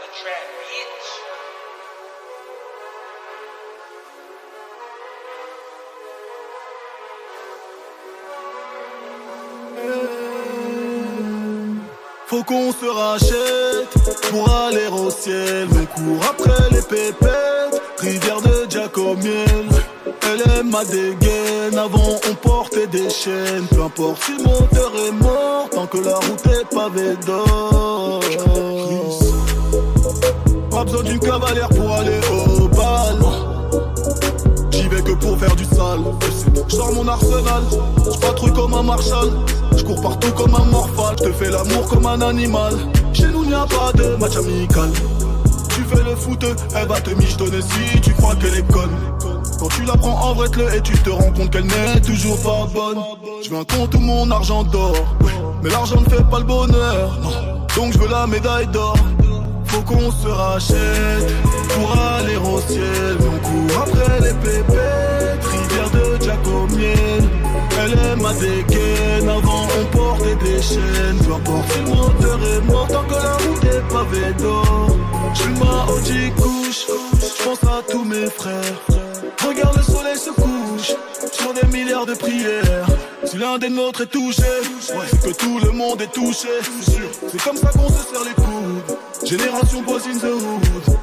Faut qu'on se rachète pour aller au ciel. On court après les pépettes, rivière de Giacomiel. Elle aime ma dégaine, avant on portait des chaînes. Peu importe si le moteur est mort, tant que la route est pavée d'or. Pas besoin d'une cavalière pour aller au bal. J'y vais que pour faire du sale. J'sors mon arsenal, j'patrouille comme un marshal. J'cours partout comme un morphal. J'te fais l'amour comme un animal. Chez nous n'y a pas de match amical. Tu fais le foot, elle va te michetonner si tu crois qu'elle est conne. Quand tu la prends en vrai et tu te rends compte qu'elle n'est toujours pas bonne. J'veux un compte où mon argent dort, mais l'argent ne fait pas le bonheur, non. Donc j'veux la médaille d'or. Faut qu'on se rachète pour aller au ciel. On court après les pépettes, rivière de Giacomiel. Elle aime ma dégaine, avant on portait des chaînes. Peu importe si le moteur est mort, tant que la route est pavée d'or. J'fume ma OG couche, j'pense à tous mes frères. Regarde le soleil se couche, sur des milliards de prières. Si l'un des nôtres est touché, ouais, c'est que tout le monde est touché. C'est comme ça qu'on se serre les coudes. Génération boys in the hood.